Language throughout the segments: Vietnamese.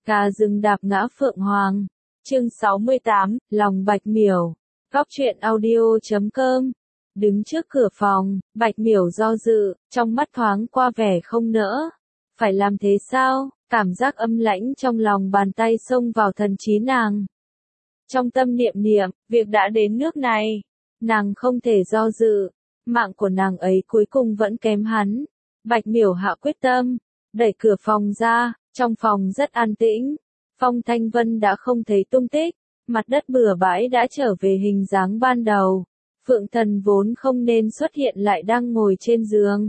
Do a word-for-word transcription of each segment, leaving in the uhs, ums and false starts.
Gà rừng đạp ngã phượng hoàng. Chương sáu mươi tám, lòng Bạch Miểu. Góc truyện audio chấm com. Đứng trước cửa phòng, Bạch Miểu do dự, trong mắt thoáng qua vẻ không nỡ. Phải làm thế sao? Cảm giác âm lãnh trong lòng bàn tay xông vào thần trí nàng. Trong tâm niệm niệm, việc đã đến nước này, nàng không thể do dự. Mạng của nàng ấy cuối cùng vẫn kém hắn. Bạch Miểu hạ quyết tâm, đẩy cửa phòng ra, trong phòng rất an tĩnh. Phong Thanh Vân đã không thấy tung tích, mặt đất bừa bãi đã trở về hình dáng ban đầu. Phượng Thần vốn không nên xuất hiện lại đang ngồi trên giường.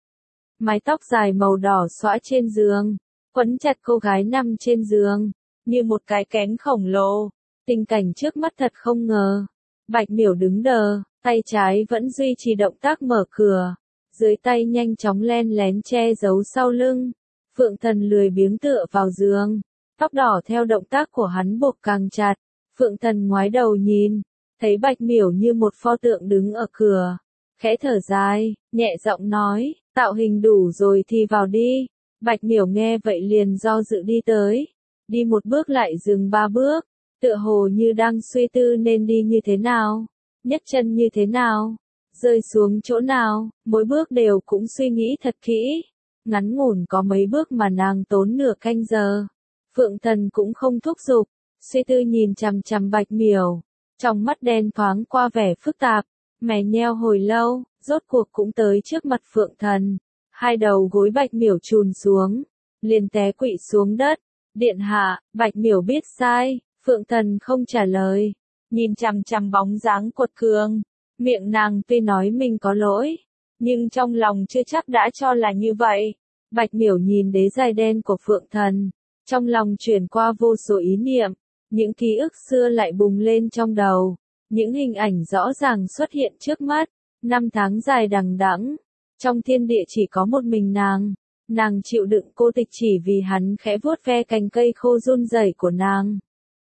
Mái tóc dài màu đỏ xõa trên giường, quấn chặt cô gái nằm trên giường, như một cái kén khổng lồ. Tình cảnh trước mắt thật không ngờ. Bạch Miểu đứng đờ, tay trái vẫn duy trì động tác mở cửa. Dưới tay nhanh chóng len lén che giấu sau lưng. Phượng Thần lười biếng tựa vào giường. Tóc đỏ theo động tác của hắn buộc càng chặt. Phượng Thần ngoái đầu nhìn, thấy Bạch Miểu như một pho tượng đứng ở cửa. Khẽ thở dài, nhẹ giọng nói, tạo hình đủ rồi thì vào đi. Bạch Miểu nghe vậy liền do dự đi tới. Đi một bước lại dừng ba bước. Tựa hồ như đang suy tư nên đi như thế nào, nhấc chân như thế nào, rơi xuống chỗ nào, mỗi bước đều cũng suy nghĩ thật kỹ. Ngắn ngủn có mấy bước mà nàng tốn nửa canh giờ. Phượng Thần cũng không thúc giục, suy tư nhìn chằm chằm Bạch Miểu, trong mắt đen thoáng qua vẻ phức tạp, mày nheo hồi lâu, rốt cuộc cũng tới trước mặt Phượng Thần. Hai đầu gối Bạch Miểu chùn xuống, liền té quỵ xuống đất. Điện hạ, Bạch Miểu biết sai. Phượng Thần không trả lời, nhìn chằm chằm bóng dáng quật cường. Miệng nàng tuy nói mình có lỗi, nhưng trong lòng chưa chắc đã cho là như vậy. Bạch Miểu nhìn đế dài đen của Phượng Thần, trong lòng chuyển qua vô số ý niệm, những ký ức xưa lại bùng lên trong đầu, những hình ảnh rõ ràng xuất hiện trước mắt. Năm tháng dài đằng đẵng, trong thiên địa chỉ có một mình nàng, nàng chịu đựng cô tịch chỉ vì hắn khẽ vuốt ve cành cây khô run rẩy của nàng.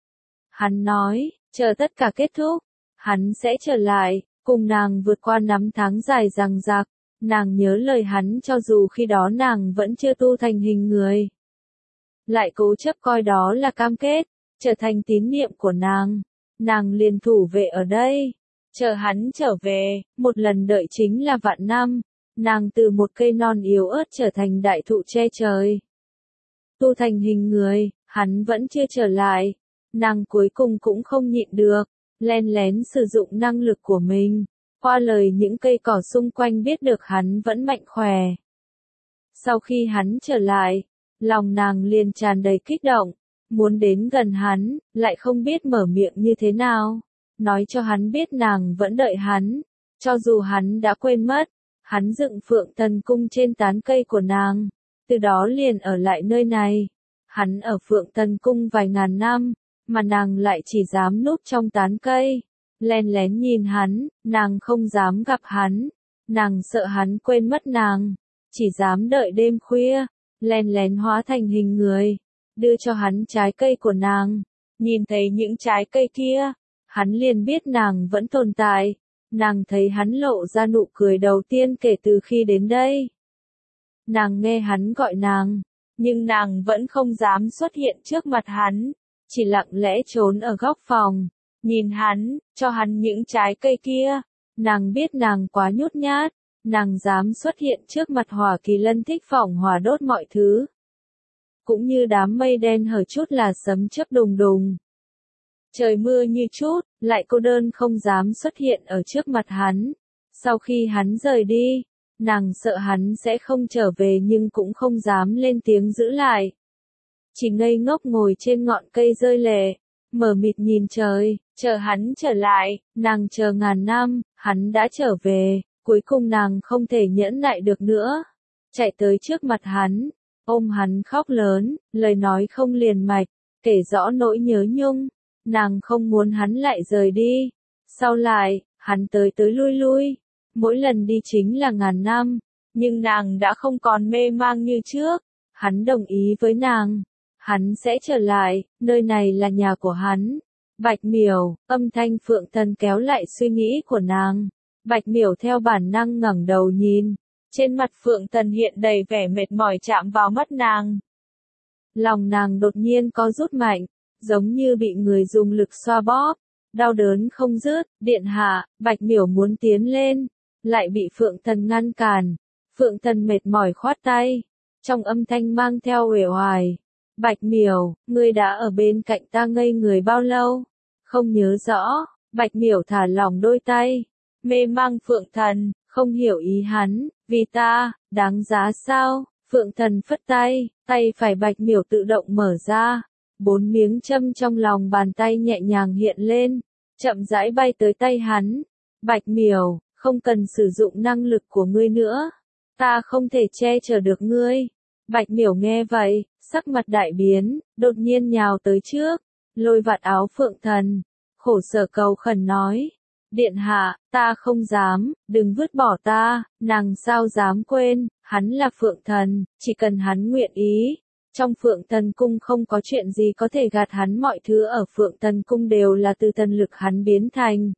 Hắn nói, chờ tất cả kết thúc, hắn sẽ trở lại, cùng nàng vượt qua năm tháng dài dằng dặc. Nàng nhớ lời hắn cho dù khi đó nàng vẫn chưa tu thành hình người. Lại cố chấp coi đó là cam kết, trở thành tín niệm của nàng. Nàng liền thủ vệ ở đây, chờ hắn trở về, một lần đợi chính là vạn năm. Nàng từ một cây non yếu ớt trở thành đại thụ che trời. Tu thành hình người, hắn vẫn chưa trở lại. Nàng cuối cùng cũng không nhịn được, len lén sử dụng năng lực của mình, qua lời những cây cỏ xung quanh biết được hắn vẫn mạnh khỏe. Sau khi hắn trở lại, lòng nàng liền tràn đầy kích động, muốn đến gần hắn, lại không biết mở miệng như thế nào, nói cho hắn biết nàng vẫn đợi hắn, cho dù hắn đã quên mất. Hắn dựng Phượng Thần cung trên tán cây của nàng, từ đó liền ở lại nơi này. Hắn ở Phượng Thần cung vài ngàn năm, mà nàng lại chỉ dám núp trong tán cây, len lén nhìn hắn. Nàng không dám gặp hắn, nàng sợ hắn quên mất nàng, chỉ dám đợi đêm khuya, len lén hóa thành hình người, đưa cho hắn trái cây của nàng. Nhìn thấy những trái cây kia, hắn liền biết nàng vẫn tồn tại. Nàng thấy hắn lộ ra nụ cười đầu tiên kể từ khi đến đây. Nàng nghe hắn gọi nàng, nhưng nàng vẫn không dám xuất hiện trước mặt hắn, chỉ lặng lẽ trốn ở góc phòng, nhìn hắn, cho hắn những trái cây kia. Nàng biết nàng quá nhút nhát, nàng dám xuất hiện trước mặt Hỏa Kỳ Lân thích phỏng hỏa đốt mọi thứ. Cũng như đám mây đen hở chút là sấm chớp đùng đùng. Trời mưa như chút, lại cô đơn không dám xuất hiện ở trước mặt hắn. Sau khi hắn rời đi, nàng sợ hắn sẽ không trở về nhưng cũng không dám lên tiếng giữ lại. Chỉ ngây ngốc ngồi trên ngọn cây rơi lệ, mờ mịt nhìn trời, chờ hắn trở lại. Nàng chờ ngàn năm, hắn đã trở về, cuối cùng nàng không thể nhẫn nại được nữa. Chạy tới trước mặt hắn, ôm hắn khóc lớn, lời nói không liền mạch, kể rõ nỗi nhớ nhung. Nàng không muốn hắn lại rời đi. Sau lại, hắn tới tới lui lui, mỗi lần đi chính là ngàn năm, nhưng nàng đã không còn mê mang như trước. Hắn đồng ý với nàng, hắn sẽ trở lại, nơi này là nhà của hắn. Bạch Miểu, âm thanh Phượng Thần kéo lại suy nghĩ của nàng. Bạch Miểu theo bản năng ngẩng đầu nhìn, trên mặt Phượng Thần hiện đầy vẻ mệt mỏi chạm vào mắt nàng. Lòng nàng đột nhiên có rút mạnh, giống như bị người dùng lực xoa bóp, đau đớn không dứt. Điện hạ, Bạch Miểu muốn tiến lên, lại bị Phượng Thần ngăn cản. Phượng Thần mệt mỏi khoát tay, trong âm thanh mang theo uể oải. Bạch Miểu, ngươi đã ở bên cạnh ta ngây người bao lâu? Không nhớ rõ. Bạch Miểu thả lỏng đôi tay, mê mang Phượng Thần, không hiểu ý hắn. Vì ta, đáng giá sao? Phượng Thần phất tay, tay phải Bạch Miểu tự động mở ra. Bốn miếng châm trong lòng bàn tay nhẹ nhàng hiện lên, chậm rãi bay tới tay hắn. Bạch Miểu, không cần sử dụng năng lực của ngươi nữa. Ta không thể che chở được ngươi. Bạch Miểu nghe vậy, sắc mặt đại biến, đột nhiên nhào tới trước, lôi vạt áo Phượng Thần, khổ sở cầu khẩn nói. Điện hạ, ta không dám, đừng vứt bỏ ta. Nàng sao dám quên, hắn là Phượng Thần, chỉ cần hắn nguyện ý. Trong Phượng Thần Cung không có chuyện gì có thể gạt hắn, mọi thứ ở Phượng Thần Cung đều là từ thần lực hắn biến thành.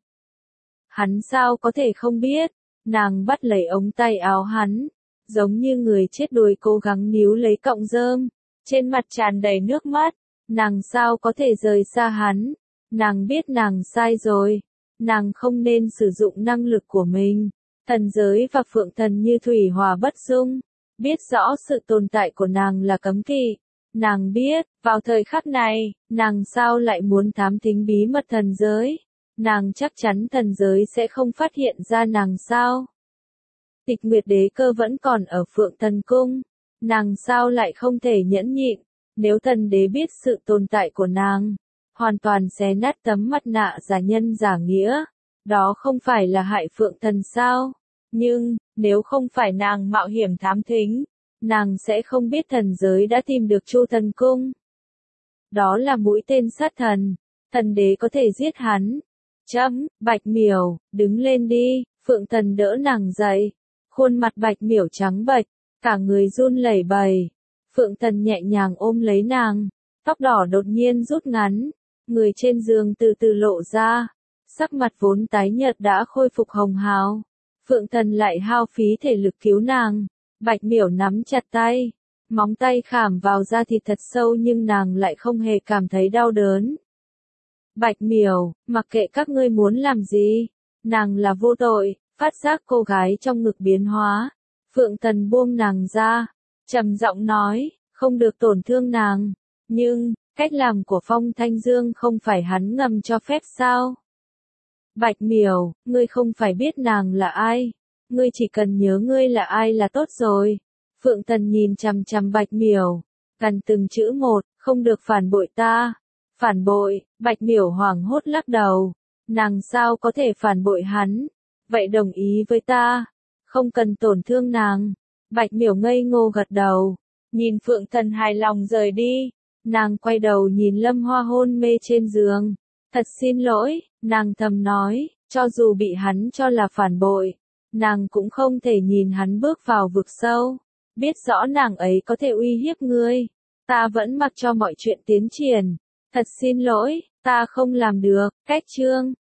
Hắn sao có thể không biết? Nàng bắt lấy ống tay áo hắn, giống như người chết đuối cố gắng níu lấy cọng rơm, trên mặt tràn đầy nước mắt. Nàng sao có thể rời xa hắn? Nàng biết nàng sai rồi, nàng không nên sử dụng năng lực của mình. Thần giới và Phượng Thần như thủy hòa bất dung, biết rõ sự tồn tại của nàng là cấm kỵ. Nàng biết, vào thời khắc này, nàng sao lại muốn thám thính bí mật thần giới? Nàng chắc chắn thần giới sẽ không phát hiện ra nàng sao? Tịch Nguyệt Đế Cơ vẫn còn ở Phượng Thần Cung, nàng sao lại không thể nhẫn nhịn? Nếu thần đế biết sự tồn tại của nàng, hoàn toàn xé nát tấm mặt nạ giả nhân giả nghĩa, đó không phải là hại Phượng Thần sao? Nhưng, nếu không phải nàng mạo hiểm thám thính, nàng sẽ không biết thần giới đã tìm được Chu Thần Cung. Đó là mũi tên sát thần, thần đế có thể giết hắn. Chấm, Bạch Miểu, đứng lên đi. Phượng Thần đỡ nàng dậy, khuôn mặt Bạch Miểu trắng bệch, cả người run lẩy bẩy. Phượng Thần nhẹ nhàng ôm lấy nàng, tóc đỏ đột nhiên rút ngắn, người trên giường từ từ lộ ra, sắc mặt vốn tái nhợt đã khôi phục hồng hào. Phượng Thần lại hao phí thể lực cứu nàng. Bạch Miểu nắm chặt tay, móng tay khảm vào da thịt thật sâu nhưng nàng lại không hề cảm thấy đau đớn. Bạch Miểu, mặc kệ các ngươi muốn làm gì, nàng là vô tội. Phát giác cô gái trong ngực biến hóa, Phượng Thần buông nàng ra, trầm giọng nói, không được tổn thương nàng. Nhưng, cách làm của Phong Thanh Dương không phải hắn ngầm cho phép sao? Bạch Miểu, ngươi không phải biết nàng là ai, ngươi chỉ cần nhớ ngươi là ai là tốt rồi. Phượng Thần nhìn chằm chằm Bạch Miểu, gần từng chữ một, không được phản bội ta. Phản bội? Bạch Miểu hoảng hốt lắc đầu, nàng sao có thể phản bội hắn? Vậy đồng ý với ta, không cần tổn thương nàng. Bạch Miểu ngây ngô gật đầu, nhìn Phượng Thần hài lòng rời đi. Nàng quay đầu nhìn Lâm Hoa hôn mê trên giường. Thật xin lỗi, nàng thầm nói, cho dù bị hắn cho là phản bội, nàng cũng không thể nhìn hắn bước vào vực sâu. Biết rõ nàng ấy có thể uy hiếp ngươi, ta vẫn mặc cho mọi chuyện tiến triển. Thật xin lỗi, ta không làm được. Cách chương